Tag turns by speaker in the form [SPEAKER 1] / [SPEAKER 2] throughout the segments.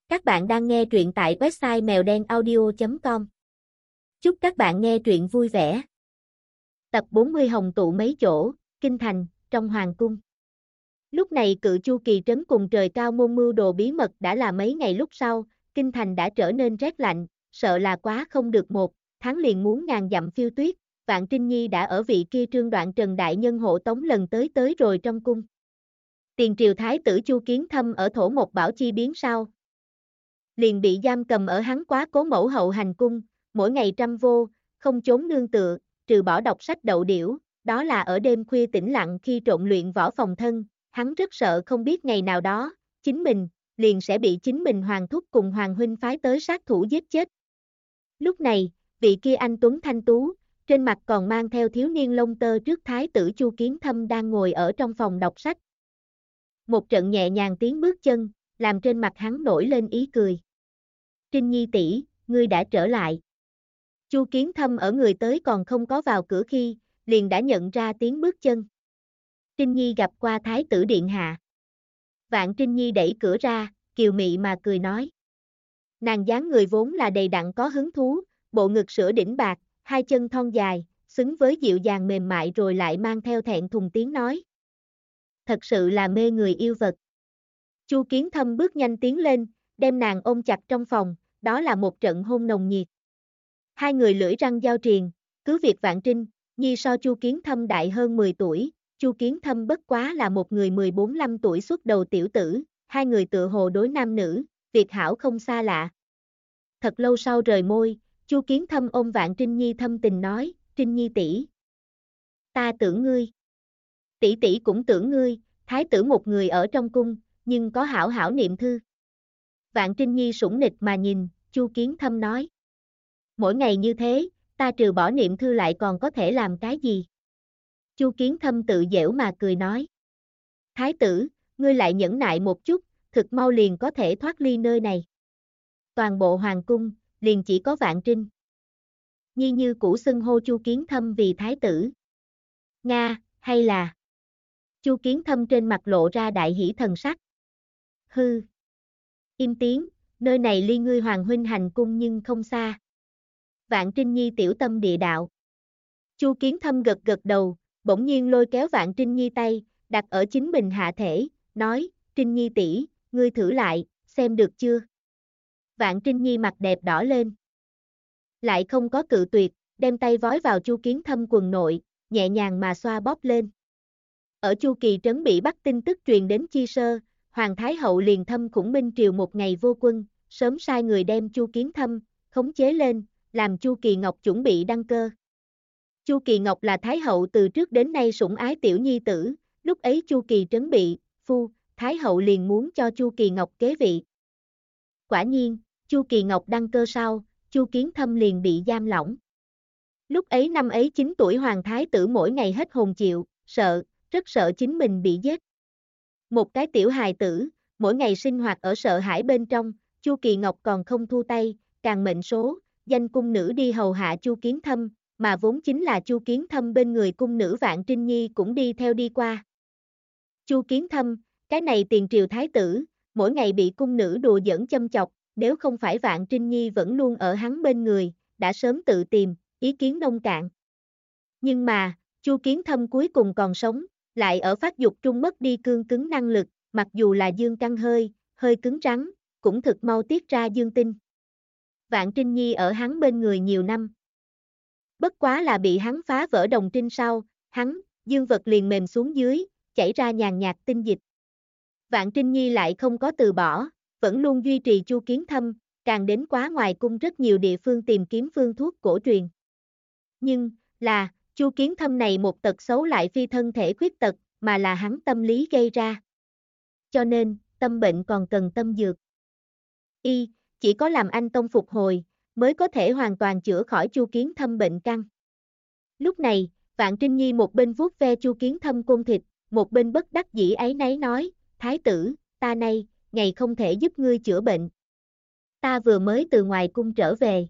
[SPEAKER 1] Các bạn đang nghe truyện tại website mèo đen audio.com. Chúc các bạn nghe truyện vui vẻ. Tập 40 Hồng tụ mấy chỗ, Kinh Thành, trong Hoàng cung. Lúc này Cự Chu Kỳ trấn cùng Trời Cao môn mưu đồ bí mật đã là mấy ngày lúc sau, Kinh Thành đã trở nên rét lạnh, sợ là quá không được một tháng liền muốn ngàn dặm phiêu tuyết. Vạn Trinh Nhi đã ở vị kia Trương Đoạn Trần đại nhân hộ tống lần tới rồi trong cung. Tiền triều thái tử Chu Kiến Thâm ở thổ một bảo chi biến sau, liền bị giam cầm ở hắn Quá Cố mẫu hậu hành cung, mỗi ngày trăm vô, không trốn nương tựa, trừ bỏ đọc sách đậu điểu, đó là ở đêm khuya tĩnh lặng khi trộn luyện võ phòng thân, hắn rất sợ không biết ngày nào đó, chính mình, liền sẽ bị chính mình hoàng thúc cùng hoàng huynh phái tới sát thủ giết chết. Lúc này, vị kia anh tuấn thanh tú, trên mặt còn mang theo thiếu niên lông tơ trước thái tử Chu Kiến Thâm đang ngồi ở trong phòng đọc sách. Một trận nhẹ nhàng tiếng bước chân, làm trên mặt hắn nổi lên ý cười. Trinh Nhi tỷ, ngươi đã trở lại. Chu Kiến Thâm ở người tới còn không có vào cửa khi, liền đã nhận ra tiếng bước chân. Trinh Nhi gặp qua thái tử điện hạ. Vạn Trinh Nhi đẩy cửa ra, kiều mị mà cười nói. Nàng dáng người vốn là đầy đặn có hứng thú, bộ ngực sữa đỉnh bạc, hai chân thon dài, xứng với dịu dàng mềm mại rồi lại mang theo thẹn thùng tiếng nói. Thật sự là mê người yêu vật. Chu Kiến Thâm bước nhanh tiến lên, đem nàng ôm chặt trong phòng, đó là một trận hôn nồng nhiệt. Hai người lưỡi răng giao triền, cứ việc Vạn Trinh Nhi so Chu Kiến Thâm đại hơn 10 tuổi, Chu Kiến Thâm bất quá là một người 14-15 tuổi xuất đầu tiểu tử, hai người tựa hồ đối nam nữ, việc hảo không xa lạ. Thật lâu sau rời môi, Chu Kiến Thâm ôm Vạn Trinh Nhi thâm tình nói, Trinh Nhi tỷ, ta tưởng ngươi. Tỷ tỷ cũng tưởng ngươi, thái tử một người ở trong cung, nhưng có hảo hảo niệm thư. Vạn Trinh Nhi sủng nịch mà nhìn, Chu Kiến Thâm nói. Mỗi ngày như thế, ta trừ bỏ niệm thư lại còn có thể làm cái gì? Chu Kiến Thâm tự giễu mà cười nói. Thái tử, ngươi lại nhẫn nại một chút, thực mau liền có thể thoát ly nơi này. Toàn bộ hoàng cung, liền chỉ có Vạn Trinh Nhi như cũ xưng hô Chu Kiến Thâm vì thái tử. Nga, hay là... Chu Kiến Thâm trên mặt lộ ra đại hỷ thần sắc. Hư. Im tiếng, nơi này ly ngươi hoàng huynh hành cung nhưng không xa. Vạn Trinh Nhi tiểu tâm địa đạo. Chu Kiến Thâm gật gật đầu, bỗng nhiên lôi kéo Vạn Trinh Nhi tay, đặt ở chính mình hạ thể, nói, Trinh Nhi tỷ, ngươi thử lại, xem được chưa? Vạn Trinh Nhi mặt đẹp đỏ lên. Lại không có cự tuyệt, đem tay vói vào Chu Kiến Thâm quần nội, nhẹ nhàng mà xoa bóp lên. Ở Chu Kỳ trấn bị bắt tin tức truyền đến Chi Sơ, Hoàng Thái Hậu liền thâm Khủng Minh triều một ngày vô quân, sớm sai người đem Chu Kiến Thâm khống chế lên, làm Chu Kỳ Ngọc chuẩn bị đăng cơ. Chu Kỳ Ngọc là Thái Hậu từ trước đến nay sủng ái tiểu nhi tử, lúc ấy Chu Kỳ trấn bị Thái Hậu liền muốn cho Chu Kỳ Ngọc kế vị. Quả nhiên, Chu Kỳ Ngọc đăng cơ sau, Chu Kiến Thâm liền bị giam lỏng. Lúc ấy năm ấy 9 tuổi Hoàng Thái tử mỗi ngày hết hồn chịu, sợ, rất sợ chính mình bị giết. Một cái tiểu hài tử, mỗi ngày sinh hoạt ở sợ hãi bên trong, Chu Kỳ Ngọc còn không thu tay, càng mệnh số, danh cung nữ đi hầu hạ Chu Kiến Thâm, mà vốn chính là Chu Kiến Thâm bên người cung nữ Vạn Trinh Nhi cũng đi theo đi qua. Chu Kiến Thâm, cái này tiền triều thái tử, mỗi ngày bị cung nữ đùa giỡn châm chọc, nếu không phải Vạn Trinh Nhi vẫn luôn ở hắn bên người, đã sớm tự tìm, ý kiến nông cạn. Nhưng mà, Chu Kiến Thâm cuối cùng còn sống, lại ở phát dục trung mất đi cương cứng năng lực, mặc dù là dương căn hơi cứng rắn, cũng thực mau tiết ra dương tinh. Vạn Trinh Nhi ở hắn bên người nhiều năm. Bất quá là bị hắn phá vỡ đồng trinh sau, hắn, dương vật liền mềm xuống dưới, chảy ra nhàn nhạt tinh dịch. Vạn Trinh Nhi lại không có từ bỏ, vẫn luôn duy trì Chu Kiến Thâm, càng đến quá ngoài cung rất nhiều địa phương tìm kiếm phương thuốc cổ truyền. Nhưng, là, Chu Kiến Thâm này một tật xấu lại phi thân thể khuyết tật, mà là hắn tâm lý gây ra. Cho nên, tâm bệnh còn cần tâm dược. Chỉ có làm anh tông phục hồi, mới có thể hoàn toàn chữa khỏi Chu Kiến Thâm bệnh căn. Lúc này, Vạn Trinh Nhi một bên vuốt ve Chu Kiến Thâm côn thịt, một bên bất đắc dĩ áy náy nói, Thái tử, ta nay, ngày không thể giúp ngươi chữa bệnh. Ta vừa mới từ ngoài cung trở về,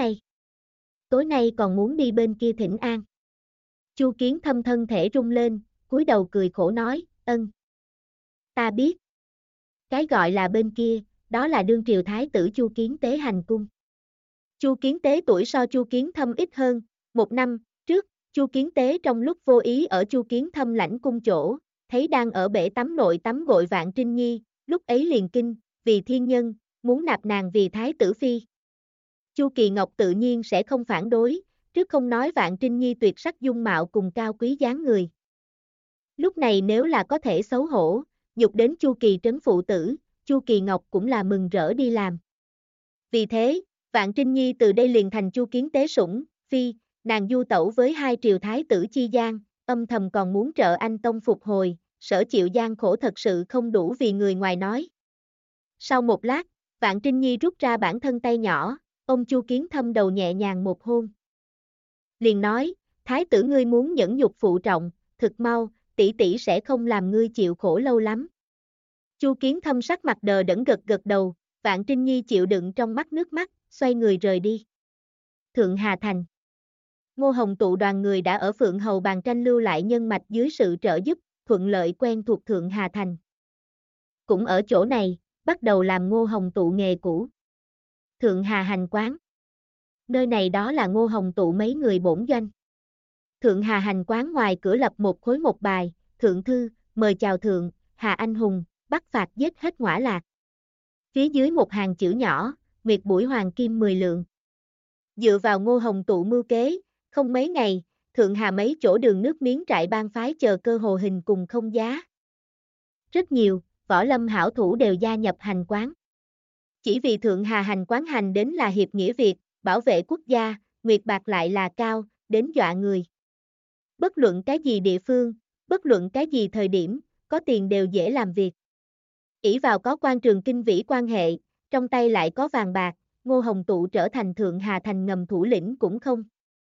[SPEAKER 1] tối nay còn muốn đi bên kia thỉnh an. Chu Kiến Thâm thân thể rung lên, cúi đầu cười khổ nói, ân. Ta biết. Cái gọi là bên kia, đó là đương triều thái tử Chu Kiến Tế hành cung. Chu Kiến Tế tuổi so Chu Kiến Thâm ít hơn, 1 năm trước, Chu Kiến Tế trong lúc vô ý ở Chu Kiến Thâm lãnh cung chỗ, thấy đang ở bể tắm nội tắm gội Vạn Trinh Nhi, lúc ấy liền kinh, vì thiên nhân, muốn nạp nàng vì thái tử phi. Chu Kỳ Ngọc tự nhiên sẽ không phản đối, trước không nói Vạn Trinh Nhi tuyệt sắc dung mạo cùng cao quý dáng người. Lúc này nếu là có thể xấu hổ, nhục đến Chu Kỳ trấn phụ tử, Chu Kỳ Ngọc cũng là mừng rỡ đi làm. Vì thế, Vạn Trinh Nhi từ đây liền thành Chu Kiến Tế sủng, phi, nàng du tẩu với hai triều thái tử chi gian, âm thầm còn muốn trợ anh tông phục hồi, sở chịu gian khổ thật sự không đủ vì người ngoài nói. Sau một lát, Vạn Trinh Nhi rút ra bản thân tay nhỏ, ôm Chu Kiến Thâm đầu nhẹ nhàng một hôn. Liền nói, thái tử ngươi muốn nhẫn nhục phụ trọng, thực mau, tỷ tỷ sẽ không làm ngươi chịu khổ lâu lắm. Chu Kiến Thâm sắc mặt đờ đẫn gật gật đầu, Vạn Trinh Nhi chịu đựng trong mắt nước mắt, xoay người rời đi. Thượng Hà Thành. Ngô Hồng tụ đoàn người đã ở Phượng Hầu Bàn Tranh lưu lại nhân mạch dưới sự trợ giúp, thuận lợi quen thuộc Thượng Hà Thành. Cũng ở chỗ này, bắt đầu làm Ngô Hồng tụ nghề cũ. Thượng Hà Hành Quán. Nơi này đó là Ngô Hồng tụ mấy người bổn doanh. Thượng Hà Hành Quán ngoài cửa lập một khối một bài, thượng thư, mời chào thượng, Hà Anh Hùng, bắt phạt giết hết ngõa lạc. Phía dưới một hàng chữ nhỏ, Nguyệt buổi hoàng kim 10 lượng. Dựa vào Ngô Hồng tụ mưu kế, không mấy ngày, Thượng Hà mấy chỗ đường nước miếng trại bang phái chờ cơ hồ hình cùng không giá. Rất nhiều, võ lâm hảo thủ đều gia nhập hành quán. Chỉ vì Thượng Hà Hành Quán hành đến là hiệp nghĩa Việt, bảo vệ quốc gia, nguyệt bạc lại là cao, đến dọa người. Bất luận cái gì địa phương, bất luận cái gì thời điểm, có tiền đều dễ làm việc. Ỷ vào có quan trường kinh vĩ quan hệ, trong tay lại có vàng bạc, Ngô Hồng tụ trở thành Thượng Hà Thành ngầm thủ lĩnh cũng không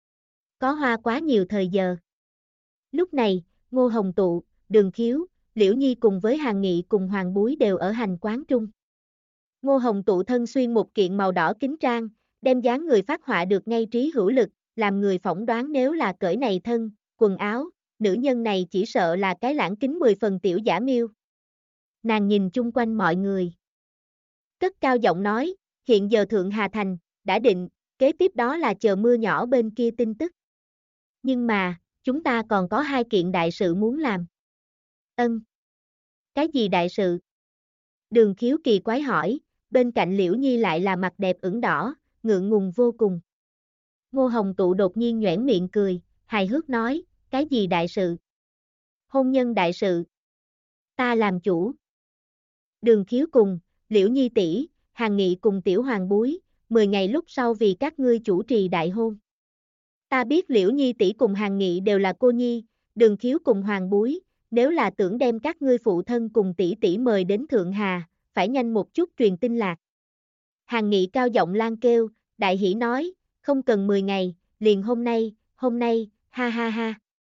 [SPEAKER 1] có hoa quá nhiều thời giờ. Lúc này, Ngô Hồng tụ, Đường Khiếu, Liễu Nhi cùng với Hàn Nghị cùng Hoàng Búi đều ở hành quán trung. Ngô Hồng tụ thân xuyên một kiện màu đỏ kính trang, đem dáng người phát họa được ngay trí hữu lực, làm người phỏng đoán nếu là cởi này thân, quần áo, nữ nhân này chỉ sợ là cái lãng kính 10 phần tiểu giả miêu. Nàng nhìn chung quanh mọi người. Cất cao giọng nói, hiện giờ Thượng Hà Thành, đã định, kế tiếp đó là chờ mưa nhỏ bên kia tin tức. Nhưng mà, chúng ta còn có 2 kiện đại sự muốn làm. Ân. Cái gì đại sự? Đường Khiếu kỳ quái hỏi, bên cạnh Liễu Nhi lại là mặt đẹp ửng đỏ, ngượng ngùng vô cùng. Ngô Hồng tụ đột nhiên nhoẻn miệng cười, hài hước nói, cái gì đại sự? Hôn nhân đại sự. Ta làm chủ. Đường Khiếu cùng, Liễu Nhi tỷ, Hàn Nghị cùng Tiểu Hoàng Búi, 10 ngày lúc sau vì các ngươi chủ trì đại hôn. Ta biết Liễu Nhi tỷ cùng Hàn Nghị đều là cô nhi, Đường Khiếu cùng Hoàng Búi, nếu là tưởng đem các ngươi phụ thân cùng tỷ tỷ mời đến Thượng Hà, phải nhanh một chút truyền tin lạc. Hàn Nghị cao giọng lan kêu, đại hỉ nói, không cần 10 ngày, liền hôm nay, ha ha ha.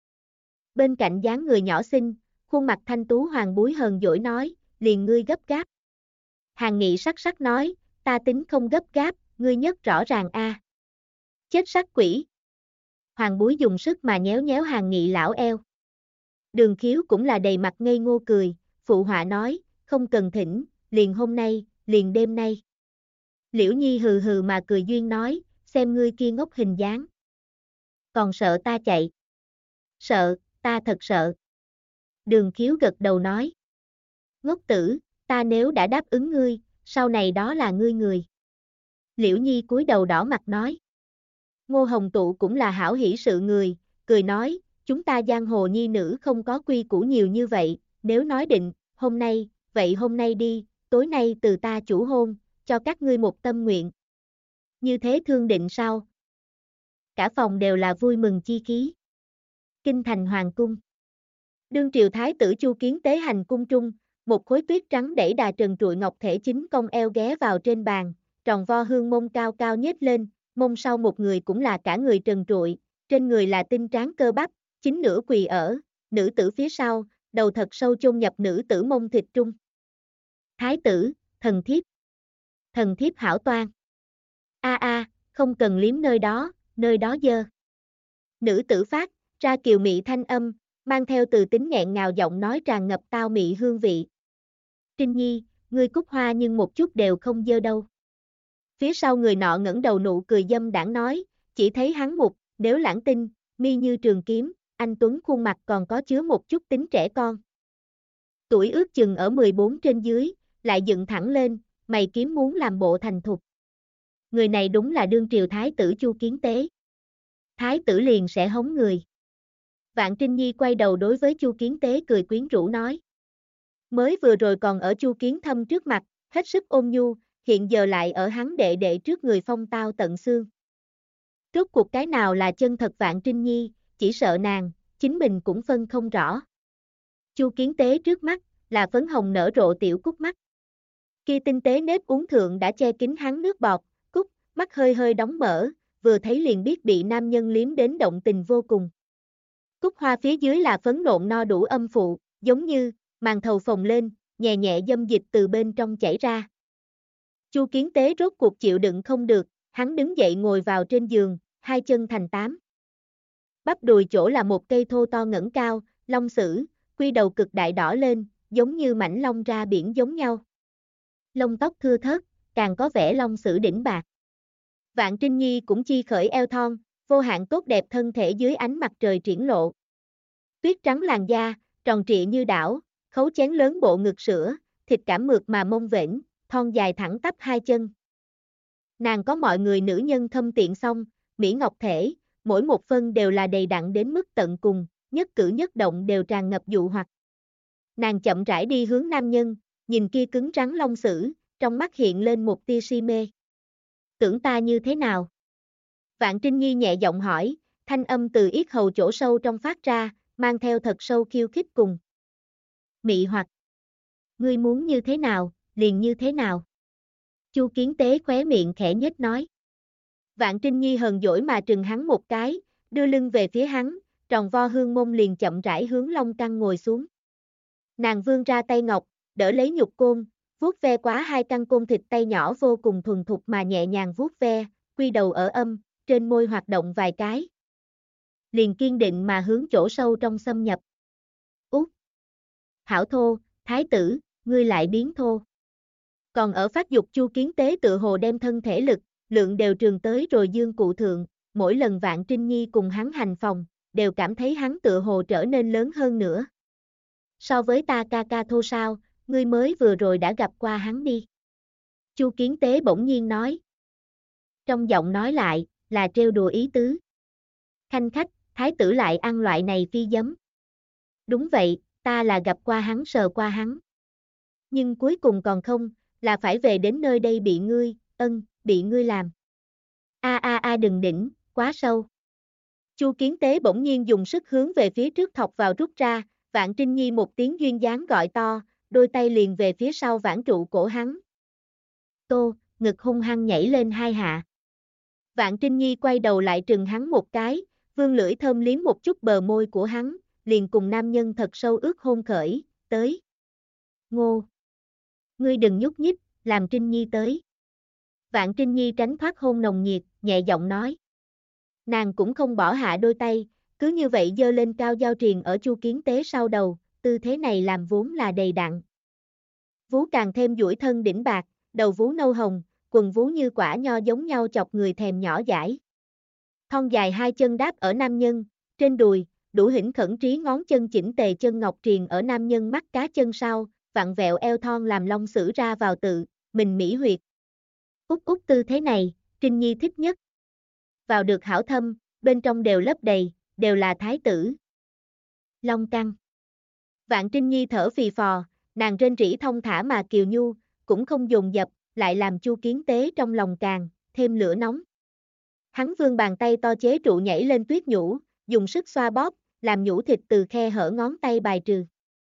[SPEAKER 1] Bên cạnh dáng người nhỏ xinh, khuôn mặt thanh tú Hoàng Búi hờn dỗi nói, liền ngươi gấp gáp. Hàn Nghị sắc sắc nói, ta tính không gấp gáp, ngươi nhất rõ ràng a. Chết sắc quỷ. Hoàng Búi dùng sức mà nhéo nhéo Hàn Nghị lão eo. Đường Khiếu cũng là đầy mặt ngây ngô cười, phụ họa nói, không cần thỉnh, liền hôm nay, liền đêm nay. Liễu Nhi hừ hừ mà cười duyên nói, xem ngươi kia ngốc hình dáng. Còn sợ ta chạy. Sợ, ta thật sợ. Đường Khiếu gật đầu nói. Ngốc tử, ta nếu đã đáp ứng ngươi, sau này đó là ngươi người. Liễu Nhi cúi đầu đỏ mặt nói. Ngô Hồng tụ cũng là hảo hỷ sự người, cười nói, chúng ta giang hồ nhi nữ không có quy củ nhiều như vậy, nếu nói định, hôm nay, vậy hôm nay đi, tối nay từ ta chủ hôn, cho các ngươi một tâm nguyện. Như thế thương định sao? Cả phòng đều là vui mừng chi khí. Kinh thành hoàng cung. Đương triều thái tử Chu Kiến Tế hành cung trung, một khối tuyết trắng đẩy đà trần trụi ngọc thể chính cong eo ghé vào trên bàn, tròn vo hương mông cao cao nhếch lên, mông sau một người cũng là cả người trần trụi, trên người là tinh tráng cơ bắp, chính nửa quỳ ở, nữ tử phía sau, đầu thật sâu chôn nhập nữ tử mông thịt trung. Thái tử, thần thiếp hảo toan. Không cần liếm nơi đó dơ. Nữ tử phát ra kiều mị thanh âm, mang theo từ tính nghẹn ngào giọng nói tràn ngập tao mị hương vị. Trinh Nhi, ngươi cúc hoa nhưng một chút đều không dơ đâu. Phía sau người nọ ngẩng đầu nụ cười dâm đãng nói, chỉ thấy hắn mục, nếu lãng tinh, mi như trường kiếm, anh tuấn khuôn mặt còn có chứa một chút tính trẻ con. Tuổi ước chừng ở 14 trên dưới, lại dựng thẳng lên, mày kiếm muốn làm bộ thành thục. Người này đúng là đương triều thái tử Chu Kiến Tế. Thái tử liền sẽ hống người. Vạn Trinh Nhi quay đầu đối với Chu Kiến Tế cười quyến rũ nói. Mới vừa rồi còn ở Chu Kiến Thâm trước mặt, hết sức ôn nhu, hiện giờ lại ở hắn đệ đệ trước người phong tao tận xương. Rốt cuộc cái nào là chân thật Vạn Trinh Nhi, chỉ sợ nàng, chính mình cũng phân không rõ. Chu Kiến Tế trước mắt, là phấn hồng nở rộ tiểu cúc mắt. Kia tinh tế nếp uốn thượng đã che kín hắn nước bọt, cúc, mắt hơi hơi đóng mở, vừa thấy liền biết bị nam nhân liếm đến động tình vô cùng. Cúc hoa phía dưới là phấn nộn no đủ âm phụ, giống như, màn thầu phồng lên, nhẹ nhẹ dâm dịch từ bên trong chảy ra. Chu Kiến Tế rốt cuộc chịu đựng không được, hắn đứng dậy ngồi vào trên giường, hai chân thành tám. Bắp đùi chỗ là một cây thô to ngẩng cao, long sử, quy đầu cực đại đỏ lên, giống như mảnh long ra biển giống nhau. Lông tóc thưa thớt, càng có vẻ long sử đỉnh bạc. Vạn Trinh Nhi cũng chi khởi eo thon, vô hạn tốt đẹp thân thể dưới ánh mặt trời triển lộ. Tuyết trắng làn da, tròn trịa như đảo, khấu chén lớn bộ ngực sữa, thịt cảm mượt mà mông vểnh, thon dài thẳng tắp hai chân. Nàng có mọi người nữ nhân thâm tiện song, mỹ ngọc thể, mỗi một phân đều là đầy đặn đến mức tận cùng, nhất cử nhất động đều tràn ngập dụ hoặc. Nàng chậm rãi đi hướng nam nhân, nhìn kia cứng rắn long sử, trong mắt hiện lên một tia si mê. Tưởng ta như thế nào? Vạn Trinh Nhi nhẹ giọng hỏi, thanh âm từ yết hầu chỗ sâu trong phát ra, mang theo thật sâu khiêu khích cùng. Mị hoặc. Ngươi muốn như thế nào, liền như thế nào? Chu Kiến Tế khóe miệng khẽ nhếch nói. Vạn Trinh Nhi hờn dỗi mà trừng hắn một cái, đưa lưng về phía hắn, tròn vo hương mông liền chậm rãi hướng long căn ngồi xuống. Nàng vươn ra tay ngọc, đỡ lấy nhục côn, vuốt ve quá hai căn côn thịt tay nhỏ vô cùng thuần thục mà nhẹ nhàng vuốt ve, quy đầu ở âm, trên môi hoạt động vài cái. Liền kiên định mà hướng chỗ sâu trong xâm nhập. Út! Hảo thô, thái tử, ngươi lại biến thô. Còn ở phát dục Chu Kiến Tế tự hồ đem thân thể lực, lượng đều trường tới rồi dương cụ thượng, mỗi lần Vạn Trinh Nhi cùng hắn hành phòng, đều cảm thấy hắn tự hồ trở nên lớn hơn nữa. So với ta ca ca thô sao, ngươi mới vừa rồi đã gặp qua hắn đi. Chu Kiến Tế bỗng nhiên nói. Trong giọng nói lại, là trêu đùa ý tứ. Khanh khách, thái tử lại ăn loại này phi giấm. Đúng vậy, ta là gặp qua hắn sờ qua hắn. Nhưng cuối cùng còn không, là phải về đến nơi đây bị ngươi, bị ngươi làm. Đừng đỉnh, quá sâu. Chu Kiến Tế bỗng nhiên dùng sức hướng về phía trước thọc vào rút ra, Vạn Trinh Nhi một tiếng duyên dáng gọi to, đôi tay liền về phía sau vãn trụ cổ hắn. Tô, ngực hung hăng nhảy lên hai hạ. Vạn Trinh Nhi quay đầu lại trừng hắn một cái, vương lưỡi thơm liếm một chút bờ môi của hắn, liền cùng nam nhân thật sâu ướt hôn khởi, tới. Ngô! Ngươi đừng nhúc nhích, làm Trinh Nhi tới. Vạn Trinh Nhi tránh thoát hôn nồng nhiệt, nhẹ giọng nói. Nàng cũng không bỏ hạ đôi tay, cứ như vậy giơ lên cao giao triền ở Chu Kiến Tế sau đầu, tư thế này làm vốn là đầy đặn. Vú càng thêm duỗi thân đỉnh bạc, đầu vú nâu hồng, quần vú như quả nho giống nhau chọc người thèm nhỏ dãi. Thon dài hai chân đáp ở nam nhân, trên đùi, đủ hỉnh khẩn trí ngón chân chỉnh tề chân ngọc triền ở nam nhân mắt cá chân sau, vặn vẹo eo thon làm long sử ra vào tự, mình mỹ huyệt. Út tư thế này, Trinh Nhi thích nhất. Vào được hảo thâm, bên trong đều lấp đầy, đều là thái tử. Long căng. Vạn Trinh Nhi thở phì phò, nàng rên rỉ thông thả mà kiều nhu, cũng không dồn dập, lại làm Chu Kiến Tế trong lòng càng, thêm lửa nóng. Hắn vươn bàn tay to chế trụ nhảy lên tuyết nhũ, dùng sức xoa bóp, làm nhũ thịt từ khe hở ngón tay bài trừ.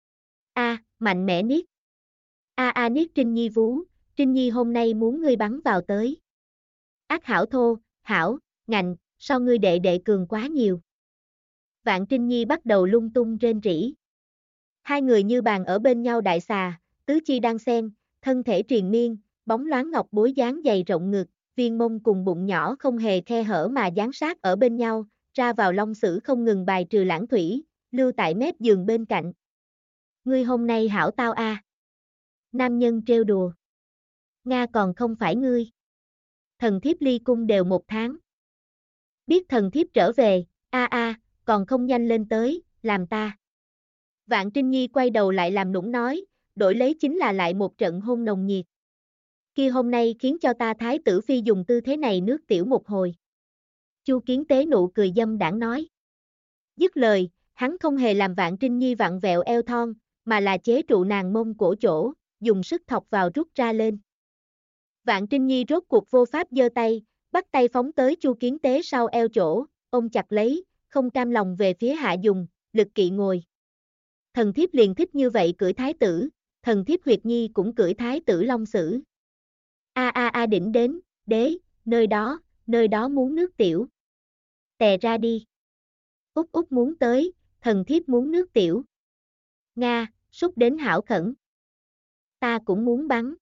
[SPEAKER 1] Mạnh mẽ niết. Niết Trinh Nhi vú, Trinh Nhi hôm nay muốn ngươi bắn vào tới. Ác hảo thô, hảo, ngạnh, so ngươi đệ đệ cường quá nhiều. Vạn Trinh Nhi bắt đầu lung tung rên rỉ. Hai người như bàn ở bên nhau đại xà, tứ chi đang xen, thân thể triền miên, bóng loáng ngọc bối dáng dày rộng ngực, viên mông cùng bụng nhỏ không hề khe hở mà dán sát ở bên nhau, ra vào long sử không ngừng bài trừ lãng thủy, lưu tại mép giường bên cạnh. Ngươi hôm nay hảo tao a. Nam nhân trêu đùa. Nga còn không phải ngươi. Thần thiếp ly cung đều 1 tháng. Biết thần thiếp trở về, còn không nhanh lên tới, làm ta. Vạn Trinh Nhi quay đầu lại làm nũng nói, đổi lấy chính là lại một trận hôn nồng nhiệt. Kia hôm nay khiến cho ta thái tử phi dùng tư thế này nước tiểu một hồi. Chu Kiến Tế nụ cười dâm đãng nói. Dứt lời, hắn không hề làm Vạn Trinh Nhi vặn vẹo eo thon, mà là chế trụ nàng mông cổ chỗ, dùng sức thọc vào rút ra lên. Vạn Trinh Nhi rốt cuộc vô pháp giơ tay, bắt tay phóng tới Chu Kiến Tế sau eo chỗ, ôm chặt lấy, không cam lòng về phía hạ dùng, lực kỵ ngồi. Thần thiếp liền thích như vậy cưỡi thái tử, thần thiếp Huyệt Nhi cũng cưỡi thái tử Long Sử. Đỉnh đến, đế, nơi đó muốn nước tiểu. Tè ra đi. Út muốn tới, thần thiếp muốn nước tiểu. Nga, xúc đến hảo khẩn. Ta cũng muốn bắn.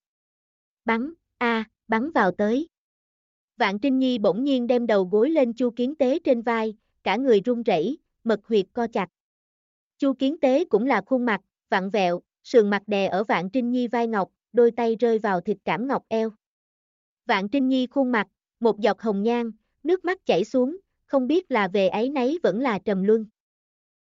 [SPEAKER 1] Bắn vào tới. Vạn Trinh Nhi bỗng nhiên đem đầu gối lên Chu Kiến Tế trên vai, cả người run rẩy, mật huyệt co chặt. Chu Kiến Tế cũng là khuôn mặt, vặn vẹo, sườn mặt đè ở Vạn Trinh Nhi vai ngọc, đôi tay rơi vào thịt cảm ngọc eo. Vạn Trinh Nhi khuôn mặt, một giọt hồng nhan, nước mắt chảy xuống, không biết là về áy náy vẫn là trầm luân.